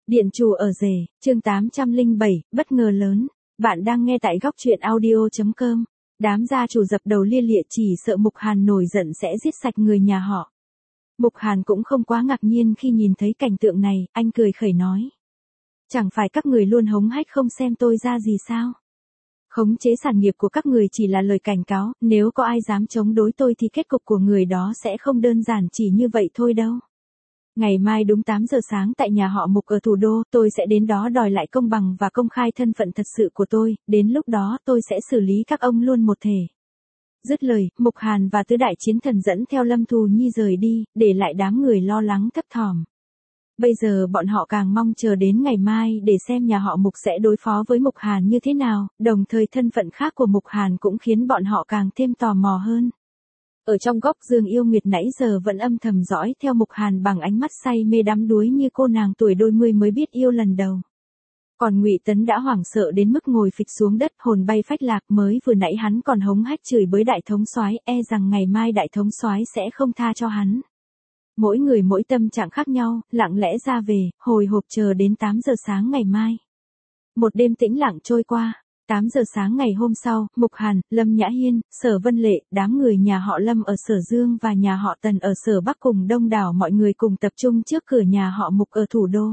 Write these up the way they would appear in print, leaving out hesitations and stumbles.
Điện chủ ở rể, chương 807, bất ngờ lớn. Bạn đang nghe tại góc truyện audio.com. Đám gia chủ dập đầu lia lịa chỉ sợ Mục Hàn nổi giận sẽ giết sạch người nhà họ. Mục Hàn cũng không quá ngạc nhiên khi nhìn thấy cảnh tượng này, anh cười khẩy nói. Chẳng phải các người luôn hống hách không xem tôi ra gì sao? Khống chế sản nghiệp của các người chỉ là lời cảnh cáo, nếu có ai dám chống đối tôi thì kết cục của người đó sẽ không đơn giản chỉ như vậy thôi đâu. Ngày mai đúng 8 giờ sáng tại nhà họ Mục ở thủ đô, tôi sẽ đến đó đòi lại công bằng và công khai thân phận thật sự của tôi, đến lúc đó tôi sẽ xử lý các ông luôn một thể. Dứt lời, Mục Hàn và tứ đại chiến thần dẫn theo Lâm Thù Nhi rời đi, để lại đám người lo lắng thấp thỏm. Bây giờ bọn họ càng mong chờ đến ngày mai để xem nhà họ Mục sẽ đối phó với Mục Hàn như thế nào, đồng thời thân phận khác của Mục Hàn cũng khiến bọn họ càng thêm tò mò hơn. Ở trong góc Dương Yêu Nguyệt nãy giờ vẫn âm thầm dõi theo Mục Hàn bằng ánh mắt say mê đắm đuối như cô nàng tuổi đôi mươi mới biết yêu lần đầu. Còn Ngụy Tấn đã hoảng sợ đến mức ngồi phịch xuống đất hồn bay phách lạc, mới vừa nãy hắn còn hống hách chửi bới đại thống soái, e rằng ngày mai đại thống soái sẽ không tha cho hắn. Mỗi người mỗi tâm trạng khác nhau, lặng lẽ ra về, hồi hộp chờ đến 8 giờ sáng ngày mai. Một đêm tĩnh lặng trôi qua. 8 giờ sáng ngày hôm sau, Mục Hàn, Lâm Nhã Hiên, Sở Vân Lệ, đám người nhà họ Lâm ở Sở Dương và nhà họ Tần ở Sở Bắc cùng đông đảo mọi người cùng tập trung trước cửa nhà họ Mục ở thủ đô.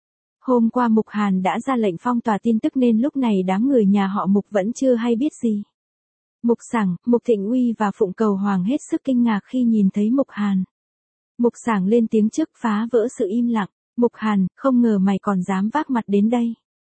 Hôm qua Mục Hàn đã ra lệnh phong tỏa tin tức nên lúc này đám người nhà họ Mục vẫn chưa hay biết gì. Mục Sảng, Mục Thịnh Uy và Phụng Cầu Hoàng hết sức kinh ngạc khi nhìn thấy Mục Hàn. Mục Sảng lên tiếng trước phá vỡ sự im lặng. Mục Hàn, không ngờ mày còn dám vác mặt đến đây.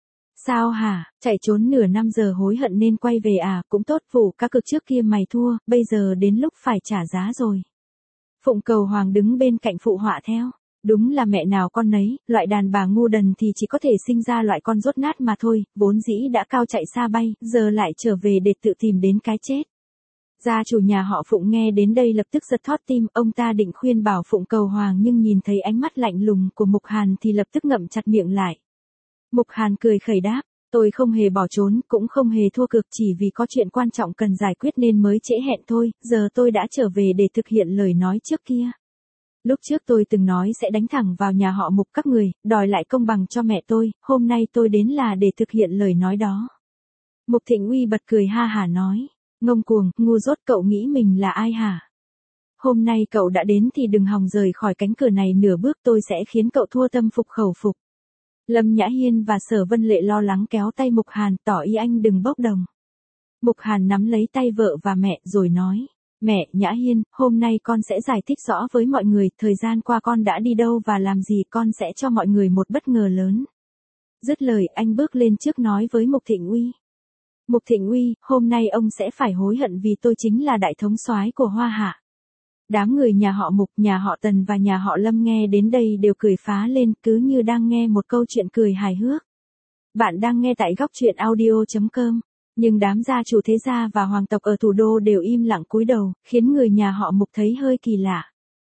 Sao hả, chạy trốn nửa năm giờ hối hận nên quay về à, cũng tốt, vụ cá cược trước kia mày thua, bây giờ đến lúc phải trả giá rồi. Phụng Cầu Hoàng đứng bên cạnh phụ họa theo. Đúng là mẹ nào con nấy, loại đàn bà ngu đần thì chỉ có thể sinh ra loại con rốt nát mà thôi, vốn dĩ đã cao chạy xa bay, giờ lại trở về để tự tìm đến cái chết. Gia chủ nhà họ Phụng nghe đến đây lập tức giật thót tim, ông ta định khuyên bảo Phụng Cầu Hoàng nhưng nhìn thấy ánh mắt lạnh lùng của Mục Hàn thì lập tức ngậm chặt miệng lại. Mục Hàn cười khẩy đáp, tôi không hề bỏ trốn, cũng không hề thua cược, chỉ vì có chuyện quan trọng cần giải quyết nên mới trễ hẹn thôi, giờ tôi đã trở về để thực hiện lời nói trước kia. Lúc trước tôi từng nói sẽ đánh thẳng vào nhà họ Mục các người, đòi lại công bằng cho mẹ tôi, hôm nay tôi đến là để thực hiện lời nói đó. Mục Thịnh Uy bật cười ha hả nói, ngông cuồng, ngu dốt, cậu nghĩ mình là ai hả? Hôm nay cậu đã đến thì đừng hòng rời khỏi cánh cửa này nửa bước, tôi sẽ khiến cậu thua tâm phục khẩu phục. Lâm Nhã Hiên và Sở Vân Lệ lo lắng kéo tay Mục Hàn, tỏ ý anh đừng bốc đồng. Mục Hàn nắm lấy tay vợ và mẹ rồi nói, mẹ, Nhã Hiên, hôm nay con sẽ giải thích rõ với mọi người, thời gian qua con đã đi đâu và làm gì, con sẽ cho mọi người một bất ngờ lớn. Dứt lời anh bước lên trước nói với Mục Thịnh Uy. Mục Thịnh Uy, hôm nay ông sẽ phải hối hận vì tôi chính là đại thống soái của Hoa Hạ. Đám người nhà họ Mục, nhà họ Tần và nhà họ Lâm nghe đến đây đều cười phá lên, cứ như đang nghe một câu chuyện cười hài hước. Bạn đang nghe tại góc truyện audio.com. Nhưng đám gia chủ thế gia và hoàng tộc ở thủ đô đều im lặng cúi đầu, khiến người nhà họ Mục thấy hơi kỳ lạ.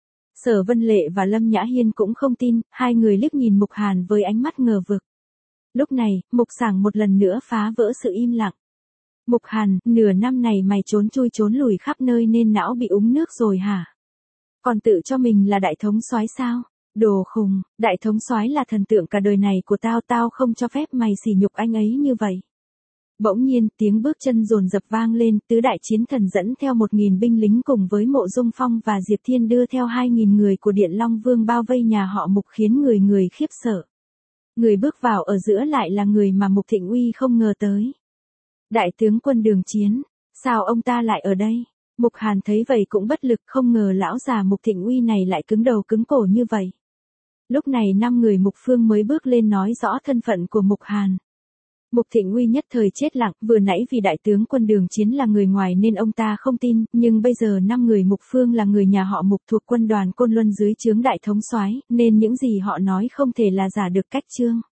Sở Vân Lệ và Lâm Nhã Hiên cũng không tin, hai người liếc nhìn Mục Hàn với ánh mắt ngờ vực. Lúc này, Mục Sảng một lần nữa phá vỡ sự im lặng. Mục Hàn, nửa năm này mày trốn chui trốn lùi khắp nơi nên não bị úng nước rồi hả? Còn tự cho mình là đại thống soái sao? Đồ khùng, đại thống soái là thần tượng cả đời này của tao, tao không cho phép mày sỉ nhục anh ấy như vậy. Bỗng nhiên, tiếng bước chân dồn dập vang lên, tứ đại chiến thần dẫn theo 1.000 binh lính cùng với Mộ Dung Phong và Diệp Thiên đưa theo 2.000 người của Điện Long Vương bao vây nhà họ Mục khiến người người khiếp sợ. Người bước vào ở giữa lại là người mà Mục Thịnh Uy không ngờ tới. Đại tướng quân Đường Chiến, sao ông ta lại ở đây? Mục Hàn thấy vậy cũng bất lực, không ngờ lão già Mục Thịnh Uy này lại cứng đầu cứng cổ như vậy. Lúc này 5 người Mục Phương mới bước lên nói rõ thân phận của Mục Hàn. Mục Thịnh Uy nhất thời chết lặng, vừa nãy vì đại tướng quân Đường Chiến là người ngoài nên ông ta không tin, nhưng bây giờ 5 người Mục Phương là người nhà họ Mục thuộc quân đoàn Côn Luân dưới trướng đại thống soái, nên những gì họ nói không thể là giả được cách chương.